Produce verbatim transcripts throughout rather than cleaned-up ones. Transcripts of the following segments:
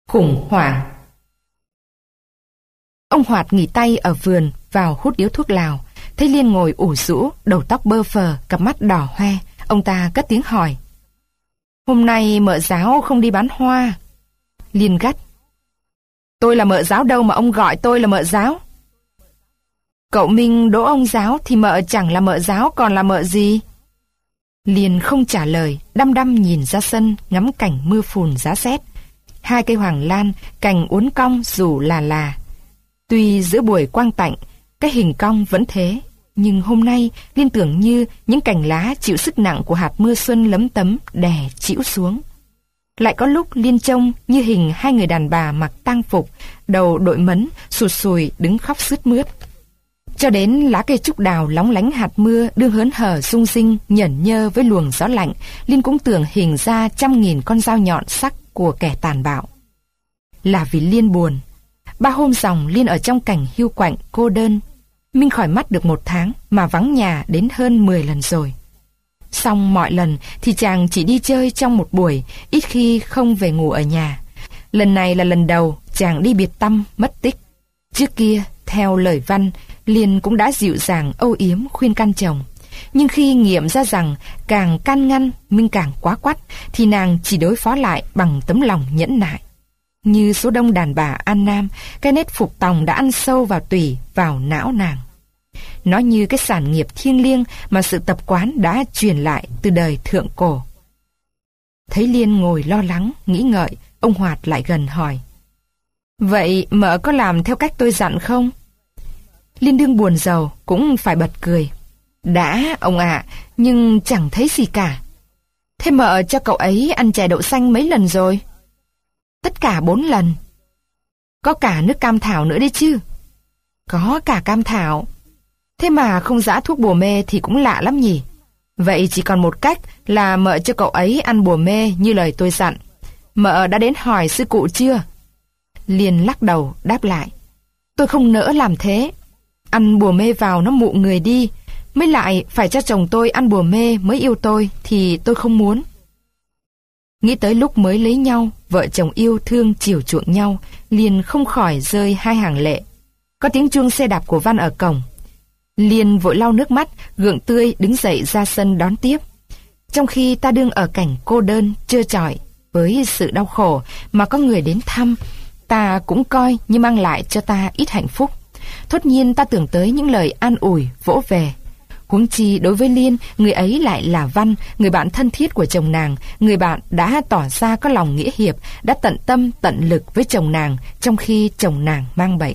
Khủng hoảng. Ông Hoạt nghỉ tay ở vườn vào hút điếu thuốc lào. Thấy Liên ngồi ủ rũ, đầu tóc bơ phờ, cặp mắt đỏ hoe. Ông ta cất tiếng hỏi: "Hôm nay mợ giáo không đi bán hoa?" Liên gắt: "Tôi là mợ giáo đâu mà ông gọi tôi là mợ giáo?" "Cậu Minh đỗ ông giáo thì mợ chẳng là mợ giáo còn là mợ gì?" Liên không trả lời, đăm đăm nhìn ra sân ngắm cảnh mưa phùn giá rét. Hai cây hoàng lan, cành uốn cong rủ là là. Tuy giữa buổi quang tạnh, cái hình cong vẫn thế, nhưng hôm nay Liên tưởng như những cành lá chịu sức nặng của hạt mưa xuân lấm tấm đè chĩu xuống. Lại có lúc Liên trông như hình hai người đàn bà mặc tang phục, đầu đội mấn, sụt sùi đứng khóc sướt mướt. Cho đến lá cây trúc đào lóng lánh hạt mưa đương hớn hở rung rinh nhởn nhơ với luồng gió lạnh, Liên cũng tưởng hình ra trăm nghìn con dao nhọn sắc của kẻ tàn bạo. Là vì Liên buồn. Ba hôm dòng Liên ở trong cảnh hiu quạnh cô đơn. Minh khỏi mắt được một tháng mà vắng nhà đến hơn mười lần rồi. Xong mọi lần thì chàng chỉ đi chơi trong một buổi, ít khi không về ngủ ở nhà. Lần này là lần đầu chàng đi biệt tăm mất tích. Trước kia, theo lời Văn, Liên cũng đã dịu dàng âu yếm khuyên can chồng. Nhưng khi nghiệm ra rằng càng can ngăn Minh càng quá quắt, thì nàng chỉ đối phó lại bằng tấm lòng nhẫn nại. Như số đông đàn bà An Nam, cái nét phục tòng đã ăn sâu vào tủy, vào não nàng. Nó như cái sản nghiệp thiêng liêng mà sự tập quán đã truyền lại từ đời thượng cổ. Thấy Liên ngồi lo lắng, nghĩ ngợi, ông Hoạt lại gần hỏi: "Vậy mợ có làm theo cách tôi dặn không?" Liên đương buồn rầu, cũng phải bật cười: "Đã, ông ạ, nhưng chẳng thấy gì cả." "Thế mợ cho cậu ấy ăn chè đậu xanh mấy lần rồi?" "Tất cả bốn lần." "Có cả nước cam thảo nữa đấy chứ?" "Có cả cam thảo." "Thế mà không giã thuốc bùa mê thì cũng lạ lắm nhỉ. Vậy chỉ còn một cách là mợ cho cậu ấy ăn bùa mê như lời tôi dặn. Mợ đã đến hỏi sư cụ chưa?" Liên lắc đầu đáp lại: "Tôi không nỡ làm thế. Ăn bùa mê vào nó mụ người đi. Mới lại phải cho chồng tôi ăn bùa mê mới yêu tôi thì tôi không muốn." Nghĩ tới lúc mới lấy nhau, vợ chồng yêu thương chiều chuộng nhau, Liên không khỏi rơi hai hàng lệ. Có tiếng chuông xe đạp của Văn ở cổng. Liên vội lau nước mắt, gượng tươi đứng dậy ra sân đón tiếp. Trong khi ta đương ở cảnh cô đơn, trơ trọi, với sự đau khổ mà có người đến thăm, ta cũng coi như mang lại cho ta ít hạnh phúc. Thốt nhiên ta tưởng tới những lời an ủi, vỗ về. Huống chi đối với Liên, người ấy lại là Văn, người bạn thân thiết của chồng nàng, người bạn đã tỏ ra có lòng nghĩa hiệp, đã tận tâm tận lực với chồng nàng trong khi chồng nàng mang bệnh.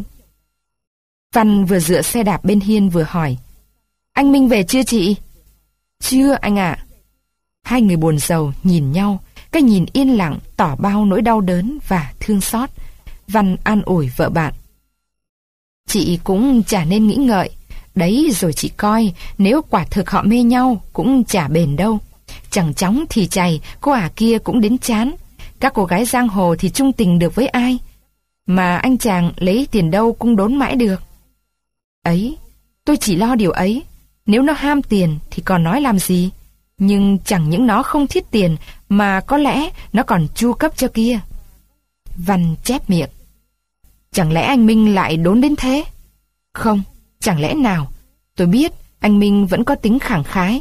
Văn vừa dựa xe đạp bên hiên vừa hỏi: "Anh Minh về chưa chị?" "Chưa anh ạ." Hai người buồn rầu nhìn nhau, cái nhìn yên lặng tỏ bao nỗi đau đớn và thương xót. Văn an ủi vợ bạn: "Chị cũng chả nên nghĩ ngợi. Đấy rồi chị coi, nếu quả thực họ mê nhau cũng chả bền đâu. Chẳng chóng thì chày, cô ả kia cũng đến chán. Các cô gái giang hồ thì chung tình được với ai, mà anh chàng lấy tiền đâu cũng đốn mãi được. Ấy, tôi chỉ lo điều ấy. Nếu nó ham tiền thì còn nói làm gì. Nhưng chẳng những nó không thiết tiền, mà có lẽ nó còn chu cấp cho kia." Văn chép miệng: "Chẳng lẽ anh Minh lại đốn đến thế?" "Không, chẳng lẽ nào. Tôi biết anh Minh vẫn có tính khẳng khái."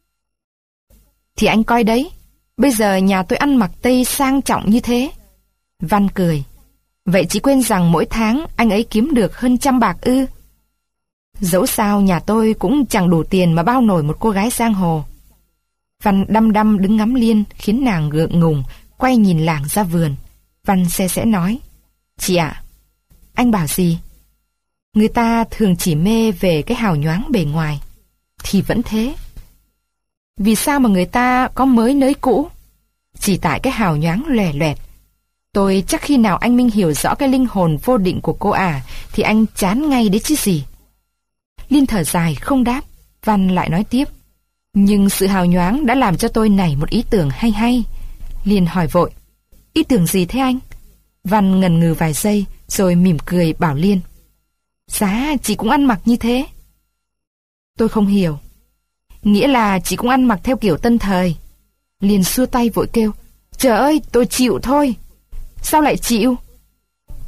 "Thì anh coi đấy, bây giờ nhà tôi ăn mặc Tây sang trọng như thế." Văn cười: "Vậy chị quên rằng mỗi tháng anh ấy kiếm được hơn trăm bạc ư?" "Dẫu sao nhà tôi cũng chẳng đủ tiền mà bao nổi một cô gái giang hồ." Văn đăm đăm đứng ngắm Liên khiến nàng gượng ngùng, quay nhìn lảng ra vườn. Văn xe sẽ nói: "Chị ạ." "Anh bảo gì?" "Người ta thường chỉ mê về cái hào nhoáng bề ngoài." "Thì vẫn thế." "Vì sao mà người ta có mới nới cũ?" "Chỉ tại cái hào nhoáng lòe loẹt. Tôi chắc khi nào anh Minh hiểu rõ cái linh hồn vô định của cô ả thì anh chán ngay đấy chứ gì." Liên thở dài không đáp. Văn lại nói tiếp: "Nhưng sự hào nhoáng đã làm cho tôi nảy một ý tưởng hay hay." Liên hỏi vội: "Ý tưởng gì thế anh?" Văn ngần ngừ vài giây rồi mỉm cười bảo Liên: "Giá chị cũng ăn mặc như thế." "Tôi không hiểu." "Nghĩa là chị cũng ăn mặc theo kiểu tân thời." Liên xua tay vội kêu: "Trời ơi, tôi chịu thôi." "Sao lại chịu?"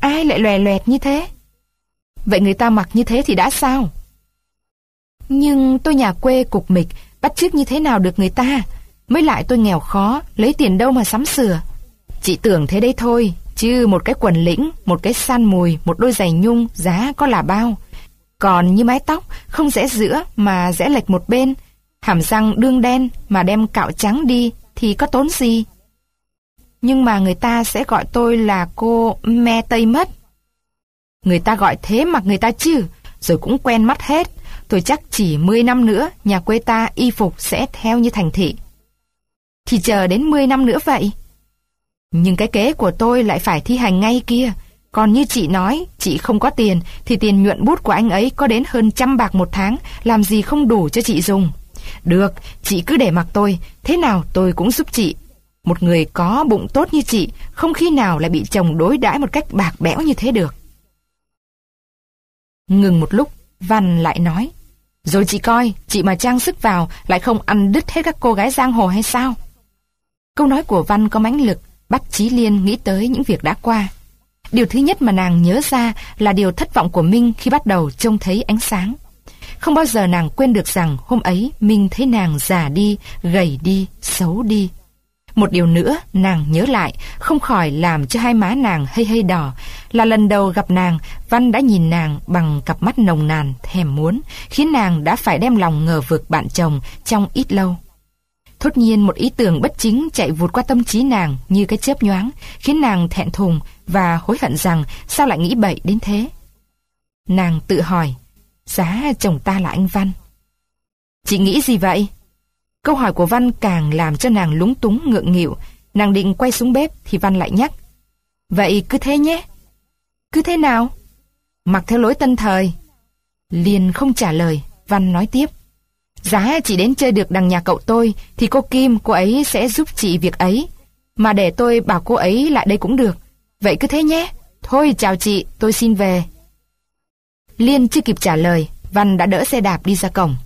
ai lại lòe loẹt như thế? Vậy người ta mặc như thế thì đã sao? Nhưng tôi nhà quê cục mịch, bắt chước như thế nào được người ta? Mới lại tôi nghèo khó, lấy tiền đâu mà sắm sửa. Chị tưởng thế đấy thôi, chứ một cái quần lĩnh, một cái san mùi, một đôi giày nhung giá có là bao. Còn như mái tóc, không rẽ giữa mà rẽ lệch một bên, hàm răng đương đen mà đem cạo trắng đi thì có tốn gì? Nhưng mà người ta sẽ gọi tôi là cô me Tây mất. Người ta gọi thế mặc người ta chứ, rồi cũng quen mắt hết. Tôi chắc chỉ mười năm nữa nhà quê ta y phục sẽ theo như thành thị. Thì chờ đến mười năm nữa vậy. Nhưng cái kế của tôi lại phải thi hành ngay kia. Còn như chị nói, chị không có tiền, thì tiền nhuận bút của anh ấy có đến hơn trăm bạc một tháng, làm gì không đủ cho chị dùng. Được, chị cứ để mặc tôi, thế nào tôi cũng giúp chị. Một người có bụng tốt như chị, không khi nào lại bị chồng đối đãi một cách bạc bẽo như thế được. Ngừng một lúc, Văn lại nói, rồi chị coi, chị mà trang sức vào lại không ăn đứt hết các cô gái giang hồ hay sao? Câu nói của Văn có mãnh lực, bắt Chí Liên nghĩ tới những việc đã qua. Điều thứ nhất mà nàng nhớ ra là điều thất vọng của Minh khi bắt đầu trông thấy ánh sáng. Không bao giờ nàng quên được rằng hôm ấy Minh thấy nàng già đi, gầy đi, xấu đi. Một điều nữa nàng nhớ lại, không khỏi làm cho hai má nàng hây hây đỏ, là lần đầu gặp nàng, Văn đã nhìn nàng bằng cặp mắt nồng nàn, thèm muốn, khiến nàng đã phải đem lòng ngờ vực bạn chồng trong ít lâu. Thốt nhiên một ý tưởng bất chính chạy vụt qua tâm trí nàng như cái chớp nhoáng, khiến nàng thẹn thùng và hối hận rằng sao lại nghĩ bậy đến thế. Nàng tự hỏi, giá chồng ta là anh Văn. Chị nghĩ gì vậy? Câu hỏi của Văn càng làm cho nàng lúng túng ngượng nghịu. Nàng định quay xuống bếp thì Văn lại nhắc, vậy cứ thế nhé. Cứ thế nào? Mặc theo lối tân thời. Liền không trả lời. Văn nói tiếp, giá chị đến chơi được đằng nhà cậu tôi thì cô Kim, cô ấy sẽ giúp chị việc ấy. Mà để tôi bảo cô ấy lại đây cũng được. Vậy cứ thế nhé. Thôi chào chị, tôi xin về. Liên chưa kịp trả lời, Văn đã đỡ xe đạp đi ra cổng.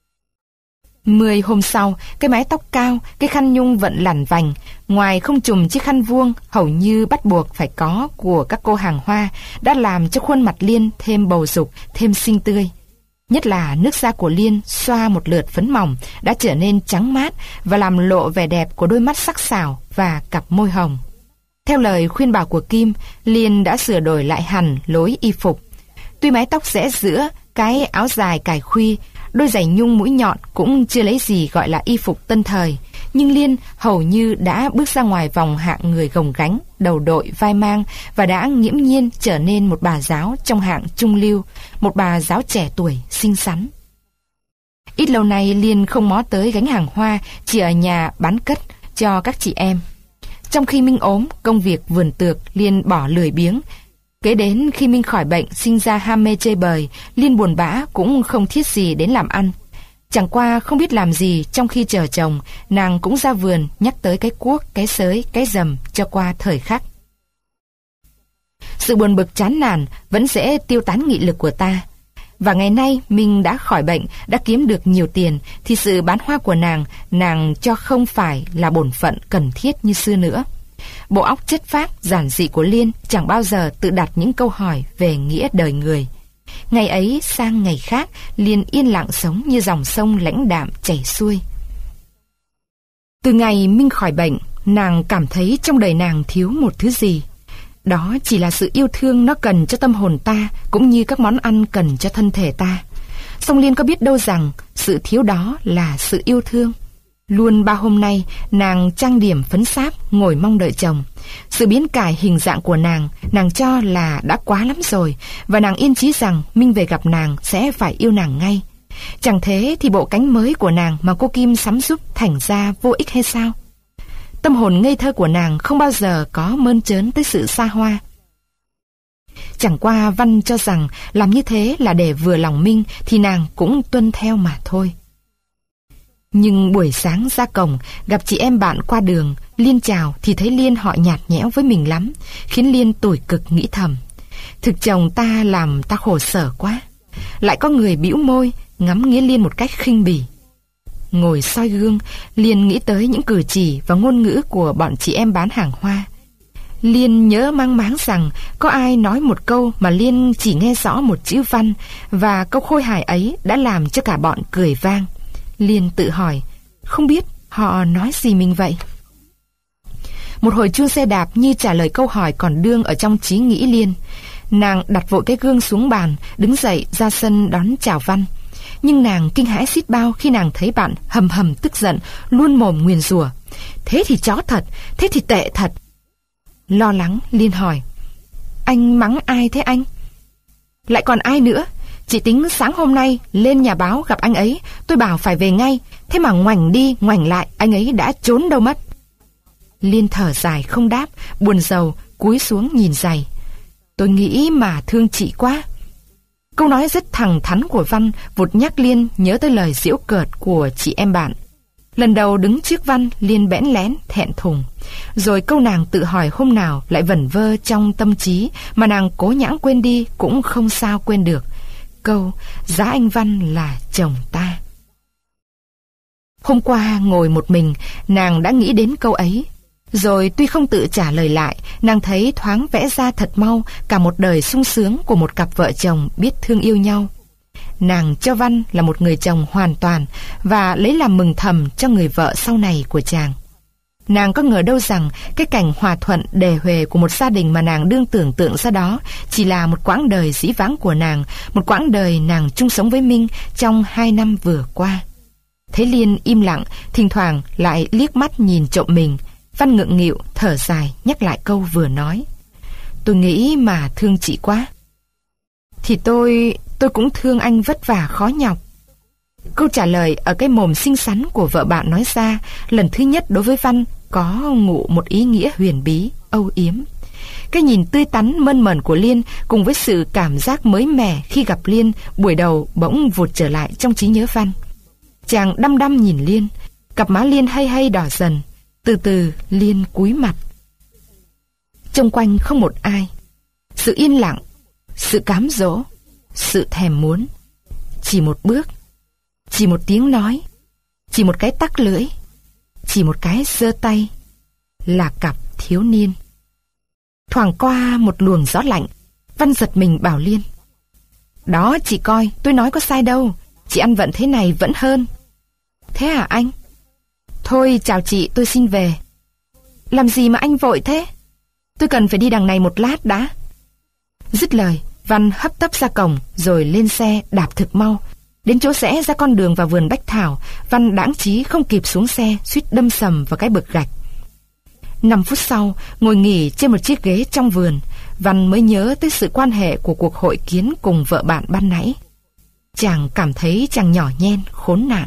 Mười hôm sau, cái mái tóc cao, cái khăn nhung vận lằn vành, ngoài không trùm chiếc khăn vuông hầu như bắt buộc phải có của các cô hàng hoa, đã làm cho khuôn mặt Liên thêm bầu dục, thêm xinh tươi. Nhất là nước da của Liên xoa một lượt phấn mỏng đã trở nên trắng mát và làm lộ vẻ đẹp của đôi mắt sắc sảo và cặp môi hồng. Theo lời khuyên bảo của Kim, Liên đã sửa đổi lại hẳn lối y phục. Tuy mái tóc rẽ giữa, cái áo dài cài khuy, đôi giày nhung mũi nhọn cũng chưa lấy gì gọi là y phục tân thời, nhưng Liên hầu như đã bước ra ngoài vòng hạng người gồng gánh, đầu đội vai mang và đã nghiễm nhiên trở nên một bà giáo trong hạng trung lưu, một bà giáo trẻ tuổi, xinh xắn. Ít lâu nay Liên không mó tới gánh hàng hoa, chỉ ở nhà bán cất cho các chị em. Trong khi Minh ốm, công việc vườn tược Liên bỏ lười biếng. Kế đến khi Minh khỏi bệnh sinh ra ham mê chơi bời, Liên buồn bã cũng không thiết gì đến làm ăn. Chẳng qua không biết làm gì trong khi chờ chồng, nàng cũng ra vườn nhắc tới cái cuốc, cái sới, cái dầm cho qua thời khắc. Sự buồn bực chán nản vẫn dễ tiêu tán nghị lực của ta. Và ngày nay Minh đã khỏi bệnh, đã kiếm được nhiều tiền, thì sự bán hoa của nàng, nàng cho không phải là bổn phận cần thiết như xưa nữa. Bộ óc chất phác, giản dị của Liên chẳng bao giờ tự đặt những câu hỏi về nghĩa đời người. Ngày ấy sang ngày khác, Liên yên lặng sống như dòng sông lãnh đạm chảy xuôi. Từ ngày Minh khỏi bệnh, nàng cảm thấy trong đời nàng thiếu một thứ gì. Đó chỉ là sự yêu thương nó cần cho tâm hồn ta, cũng như các món ăn cần cho thân thể ta. Song Liên có biết đâu rằng sự thiếu đó là sự yêu thương. Luôn ba hôm nay, nàng trang điểm phấn sáp, ngồi mong đợi chồng. Sự biến cải hình dạng của nàng, nàng cho là đã quá lắm rồi, và nàng yên chí rằng Minh về gặp nàng sẽ phải yêu nàng ngay. Chẳng thế thì bộ cánh mới của nàng mà cô Kim sắm giúp thành ra vô ích hay sao? Tâm hồn ngây thơ của nàng không bao giờ có mơn trớn tới sự xa hoa. Chẳng qua Văn cho rằng làm như thế là để vừa lòng Minh, thì nàng cũng tuân theo mà thôi. Nhưng buổi sáng ra cổng, gặp chị em bạn qua đường, Liên chào thì thấy Liên họ nhạt nhẽo với mình lắm, khiến Liên tủi cực nghĩ thầm. Thực chồng ta làm ta khổ sở quá. Lại có người bĩu môi, ngắm nghía Liên một cách khinh bỉ. Ngồi soi gương, Liên nghĩ tới những cử chỉ và ngôn ngữ của bọn chị em bán hàng hoa. Liên nhớ mang máng rằng có ai nói một câu mà Liên chỉ nghe rõ một chữ Văn, và câu khôi hài ấy đã làm cho cả bọn cười vang. Liên tự hỏi, không biết họ nói gì mình vậy? Một hồi chuông xe đạp như trả lời câu hỏi còn đương ở trong trí nghĩ Liên. Nàng đặt vội cái gương xuống bàn, đứng dậy ra sân đón chào Văn. Nhưng nàng kinh hãi xiết bao khi nàng thấy bạn hầm hầm tức giận, luôn mồm nguyền rủa. Thế thì chó thật, thế thì tệ thật. Lo lắng, Liên hỏi, anh mắng ai thế anh? Lại còn ai nữa? Chị tính sáng hôm nay lên nhà báo gặp anh ấy, tôi bảo phải về ngay, thế mà ngoảnh đi ngoảnh lại, anh ấy đã trốn đâu mất. Liên thở dài không đáp, buồn rầu, cúi xuống nhìn giày. Tôi nghĩ mà thương chị quá. Câu nói rất thẳng thắn của Văn vụt nhắc Liên nhớ tới lời giễu cợt của chị em bạn. Lần đầu đứng trước Văn, Liên bẽn lén, thẹn thùng. Rồi câu nàng tự hỏi hôm nào lại vẩn vơ trong tâm trí, mà nàng cố nhãng quên đi cũng không sao quên được. Câu, giá anh Văn là chồng ta. Hôm qua ngồi một mình, nàng đã nghĩ đến câu ấy. Rồi tuy không tự trả lời lại, nàng thấy thoáng vẽ ra thật mau cả một đời sung sướng của một cặp vợ chồng biết thương yêu nhau. Nàng cho Văn là một người chồng hoàn toàn và lấy làm mừng thầm cho người vợ sau này của chàng. Nàng có ngờ đâu rằng cái cảnh hòa thuận đề huề của một gia đình mà nàng đương tưởng tượng ra đó chỉ là một quãng đời dĩ vãng của nàng, một quãng đời nàng chung sống với Minh trong hai năm vừa qua. Thấy Liên im lặng, thỉnh thoảng lại liếc mắt nhìn trộm mình, Văn ngượng nghịu, thở dài, nhắc lại câu vừa nói. Tôi nghĩ mà thương chị quá. Thì tôi, tôi cũng thương anh vất vả khó nhọc. Câu trả lời ở cái mồm xinh xắn của vợ bạn nói ra, lần thứ nhất đối với Văn có ngụ một ý nghĩa huyền bí, âu yếm. Cái nhìn tươi tắn mơn mởn của Liên cùng với sự cảm giác mới mẻ khi gặp Liên buổi đầu bỗng vụt trở lại trong trí nhớ Văn. Chàng đăm đăm nhìn Liên, cặp má Liên hay hay đỏ dần. Từ từ Liên cúi mặt. Xung quanh không một ai. Sự yên lặng, sự cám dỗ, sự thèm muốn. Chỉ một bước, chỉ một tiếng nói, chỉ một cái tắc lưỡi, chỉ một cái giơ tay, là cặp thiếu niên. Thoảng qua một luồng gió lạnh, Văn giật mình bảo Liên. Đó chị coi, tôi nói có sai đâu, chị ăn vận thế này vẫn hơn. Thế à anh? Thôi chào chị, tôi xin về. Làm gì mà anh vội thế? Tôi cần phải đi đằng này một lát đã. Dứt lời, Văn hấp tấp ra cổng rồi lên xe đạp thực mau. Đến chỗ rẽ ra con đường vào vườn bách thảo, Văn đãng trí không kịp xuống xe, suýt đâm sầm vào cái bực gạch. Năm phút sau, ngồi nghỉ trên một chiếc ghế trong vườn, Văn mới nhớ tới sự quan hệ của cuộc hội kiến cùng vợ bạn ban nãy. Chàng cảm thấy chàng nhỏ nhen, khốn nạn.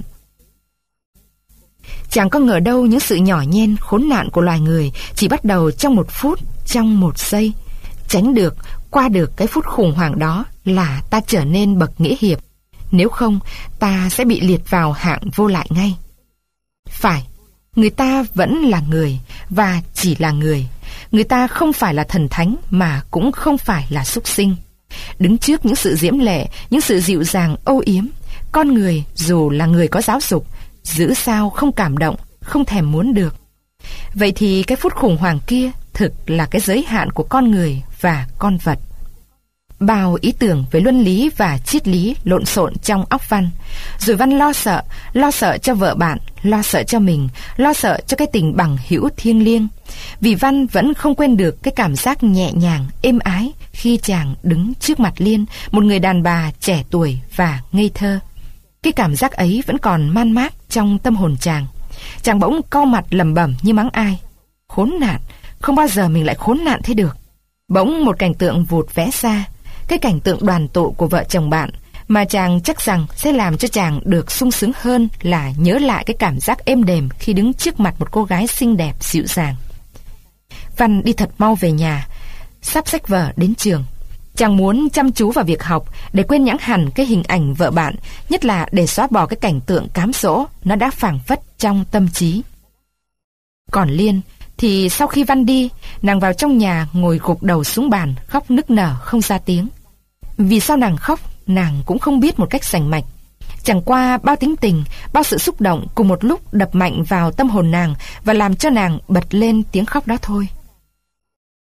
Chàng có ngờ đâu những sự nhỏ nhen, khốn nạn của loài người chỉ bắt đầu trong một phút, trong một giây. Tránh được, qua được cái phút khủng hoảng đó là ta trở nên bậc nghĩa hiệp. Nếu không, ta sẽ bị liệt vào hạng vô lại ngay. Phải, người ta vẫn là người, và chỉ là người. Người ta không phải là thần thánh, mà cũng không phải là súc sinh. Đứng trước những sự diễm lệ, những sự dịu dàng âu yếm, con người dù là người có giáo dục, giữ sao không cảm động, không thèm muốn được. Vậy thì cái phút khủng hoảng kia thực là cái giới hạn của con người và con vật. Bao ý tưởng về luân lý và triết lý lộn xộn trong óc Văn. Rồi Văn lo sợ, lo sợ cho vợ bạn, lo sợ cho mình, lo sợ cho cái tình bằng hữu thiêng liêng. Vì Văn vẫn không quên được cái cảm giác nhẹ nhàng, êm ái khi chàng đứng trước mặt Liên, một người đàn bà trẻ tuổi và ngây thơ. Cái cảm giác ấy vẫn còn man mác trong tâm hồn chàng. Chàng bỗng cau mặt lẩm bẩm như mắng ai. Khốn nạn, không bao giờ mình lại khốn nạn thế được. Bỗng một cảnh tượng vụt vẽ ra, cái cảnh tượng đoàn tụ của vợ chồng bạn, mà chàng chắc rằng sẽ làm cho chàng được sung sướng hơn là nhớ lại cái cảm giác êm đềm khi đứng trước mặt một cô gái xinh đẹp dịu dàng. Văn đi thật mau về nhà, sắp xách vở đến trường. Chàng muốn chăm chú vào việc học để quên nhãng hẳn cái hình ảnh vợ bạn, nhất là để xóa bỏ cái cảnh tượng cám dỗ nó đã phảng phất trong tâm trí. Còn Liên thì sau khi Văn đi, nàng vào trong nhà ngồi gục đầu xuống bàn, khóc nức nở không ra tiếng. Vì sao nàng khóc, nàng cũng không biết một cách rành mạch. Chẳng qua bao tính tình, bao sự xúc động cùng một lúc đập mạnh vào tâm hồn nàng và làm cho nàng bật lên tiếng khóc đó thôi.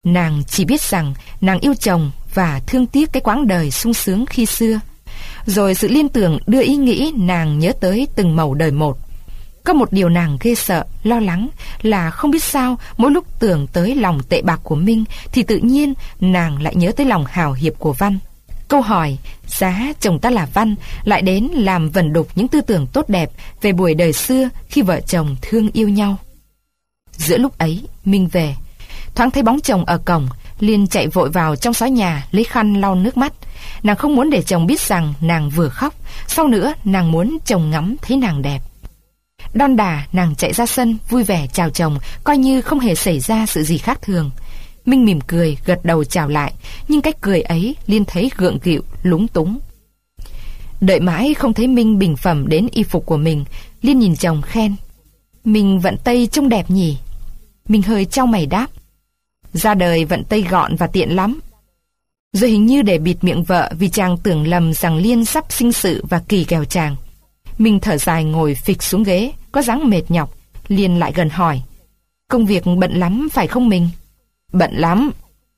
Nàng chỉ biết rằng nàng yêu chồng và thương tiếc cái quãng đời sung sướng khi xưa. Rồi sự liên tưởng đưa ý nghĩ nàng nhớ tới từng màu đời một. Có một điều nàng ghê sợ, lo lắng là không biết sao mỗi lúc tưởng tới lòng tệ bạc của Minh thì tự nhiên nàng lại nhớ tới lòng hào hiệp của Văn. Câu hỏi giá chồng ta là Văn lại đến làm vẩn đục những tư tưởng tốt đẹp về buổi đời xưa khi vợ chồng thương yêu nhau. Giữa lúc ấy Minh về, thoáng thấy bóng chồng ở cổng, liền chạy vội vào trong xó nhà lấy khăn lau nước mắt. Nàng không muốn để chồng biết rằng nàng vừa khóc. Sau nữa nàng muốn chồng ngắm thấy nàng đẹp. Đon đà nàng chạy ra sân vui vẻ chào chồng, coi như không hề xảy ra sự gì khác thường. Minh mỉm cười gật đầu chào lại, nhưng cách cười ấy Liên thấy gượng gịu lúng túng. Đợi mãi không thấy Minh bình phẩm đến y phục của mình, Liên nhìn chồng khen: "Mình vận tây trông đẹp nhỉ?" Minh hơi chau mày đáp: "Ra đời vận tây gọn và tiện lắm." Rồi hình như để bịt miệng vợ vì chàng tưởng lầm rằng Liên sắp sinh sự và kỳ kèo chàng, Minh thở dài ngồi phịch xuống ghế, có dáng mệt nhọc. Liên lại gần hỏi: "Công việc bận lắm phải không mình?" "Bận lắm."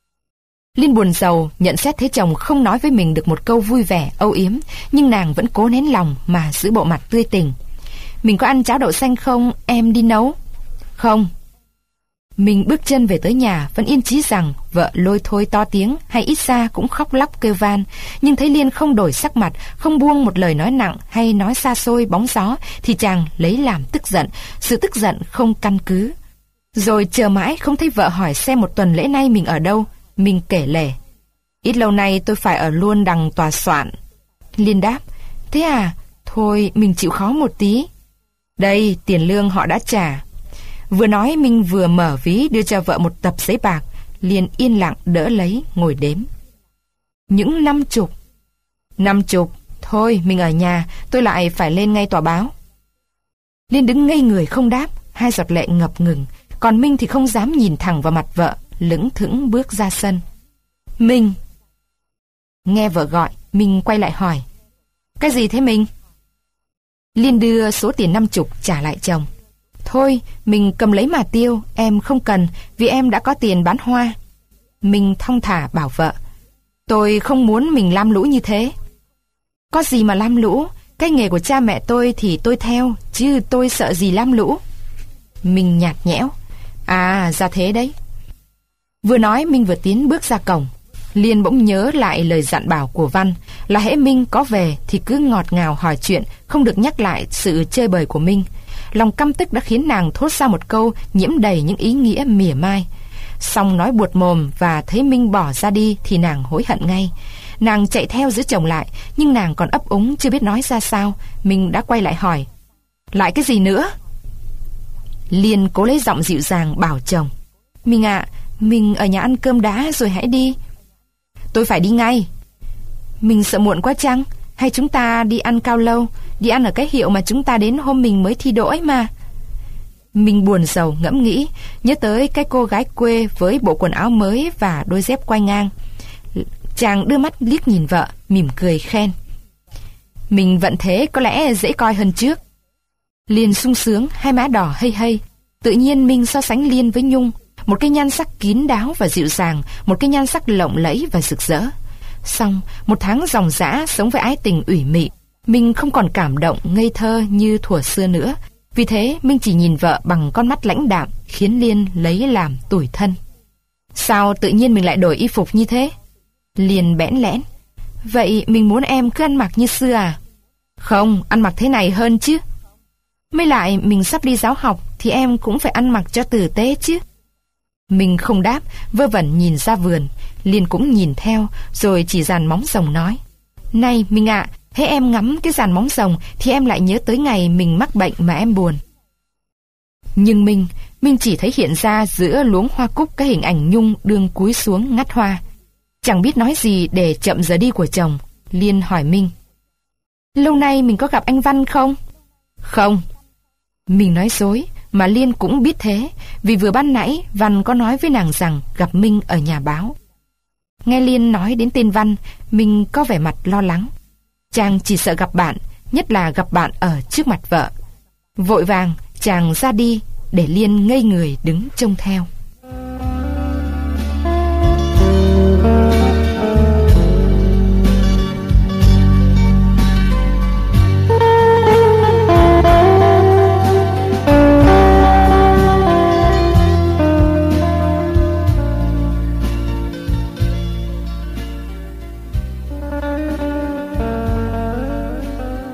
Liên buồn rầu nhận xét thấy chồng không nói với mình được một câu vui vẻ âu yếm, nhưng nàng vẫn cố nén lòng mà giữ bộ mặt tươi tỉnh. "Mình có ăn cháo đậu xanh không, em đi nấu?" "Không." Mình bước chân về tới nhà vẫn yên chí rằng vợ lôi thôi to tiếng hay ít ra cũng khóc lóc kêu van, nhưng thấy Liên không đổi sắc mặt, không buông một lời nói nặng hay nói xa xôi bóng gió thì chàng lấy làm tức giận, sự tức giận không căn cứ. Rồi chờ mãi không thấy vợ hỏi xem một tuần lễ nay mình ở đâu. Mình kể lể: "Ít lâu nay tôi phải ở luôn đằng tòa soạn." Liên đáp: "Thế à, thôi mình chịu khó một tí. Đây tiền lương họ đã trả." Vừa nói Minh vừa mở ví đưa cho vợ một tập giấy bạc. Liên yên lặng đỡ lấy ngồi đếm. "Những năm chục." "Năm chục, thôi mình ở nhà, tôi lại phải lên ngay tòa báo." Liên đứng ngây người không đáp, hai giọt lệ ngập ngừng. Còn Minh thì không dám nhìn thẳng vào mặt vợ, lững thững bước ra sân. "Minh." Nghe vợ gọi, Minh quay lại hỏi: "Cái gì thế Minh?" Liên đưa số tiền năm chục trả lại chồng. "Thôi, mình cầm lấy mà tiêu, em không cần, vì em đã có tiền bán hoa." Minh thong thả bảo vợ: "Tôi không muốn mình lam lũ như thế." "Có gì mà lam lũ, cái nghề của cha mẹ tôi thì tôi theo, chứ tôi sợ gì lam lũ." Minh nhạt nhẽo: "À, ra thế đấy." Vừa nói Minh vừa tiến bước ra cổng. Liên bỗng nhớ lại lời dặn bảo của Văn là hễ Minh có về thì cứ ngọt ngào hỏi chuyện, không được nhắc lại sự chơi bời của Minh. Lòng căm tức đã khiến nàng thốt ra một câu nhiễm đầy những ý nghĩa mỉa mai. Xong nói buột mồm và thấy Minh bỏ ra đi thì nàng hối hận ngay. Nàng chạy theo giữ chồng lại, nhưng nàng còn ấp úng chưa biết nói ra sao. Minh đã quay lại hỏi: "Lại cái gì nữa?" Liên cố lấy giọng dịu dàng bảo chồng: "Minh ạ, mình ở nhà ăn cơm đã rồi hãy đi." "Tôi phải đi ngay." "Mình sợ muộn quá chăng? Hay chúng ta đi ăn cao lâu, đi ăn ở cái hiệu mà chúng ta đến hôm mình mới thi đỗ ấy mà." Mình buồn rầu ngẫm nghĩ, nhớ tới cái cô gái quê với bộ quần áo mới và đôi dép quai ngang. Chàng đưa mắt liếc nhìn vợ, mỉm cười khen: "Mình vận thế có lẽ dễ coi hơn trước." Liên sung sướng, hai má đỏ hây hây. Tự nhiên Minh so sánh Liên với Nhung, một cái nhan sắc kín đáo và dịu dàng, một cái nhan sắc lộng lẫy và rực rỡ. Xong một tháng ròng rã sống với ái tình ủy mị, Minh không còn cảm động ngây thơ như thuở xưa nữa. Vì thế Minh chỉ nhìn vợ bằng con mắt lãnh đạm, khiến Liên lấy làm tủi thân. "Sao tự nhiên mình lại đổi y phục như thế?" Liên bẽn lẽn: "Vậy mình muốn em cứ ăn mặc như xưa à?" "Không, ăn mặc thế này hơn chứ." "Mới lại mình sắp đi giáo học thì em cũng phải ăn mặc cho tử tế chứ." Mình không đáp, vơ vẩn nhìn ra vườn. Liên cũng nhìn theo, rồi chỉ dàn móng rồng nói: "Này Minh ạ, hễ em ngắm cái dàn móng rồng thì em lại nhớ tới ngày mình mắc bệnh mà em buồn." Nhưng Minh, Minh chỉ thấy hiện ra giữa luống hoa cúc cái hình ảnh Nhung đương cúi xuống ngắt hoa. Chẳng biết nói gì để chậm giờ đi của chồng. Liên hỏi Minh: "Lâu nay mình có gặp anh Văn không?" "Không." Mình nói dối, mà Liên cũng biết thế, vì vừa ban nãy Văn có nói với nàng rằng gặp Minh ở nhà báo. Nghe Liên nói đến tên Văn, Minh có vẻ mặt lo lắng. Chàng chỉ sợ gặp bạn, nhất là gặp bạn ở trước mặt vợ. Vội vàng chàng ra đi, để Liên ngây người đứng trông theo.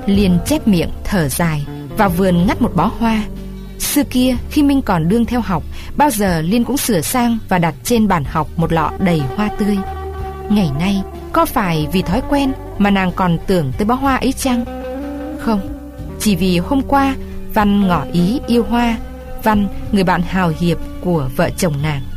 Liên chép miệng thở dài, vào vườn ngắt một bó hoa. Xưa kia khi Minh còn đương theo học, bao giờ Liên cũng sửa sang và đặt trên bàn học một lọ đầy hoa tươi. Ngày nay có phải vì thói quen mà nàng còn tưởng tới bó hoa ấy chăng? Không, chỉ vì hôm qua Văn ngỏ ý yêu hoa. Văn, người bạn hào hiệp của vợ chồng nàng.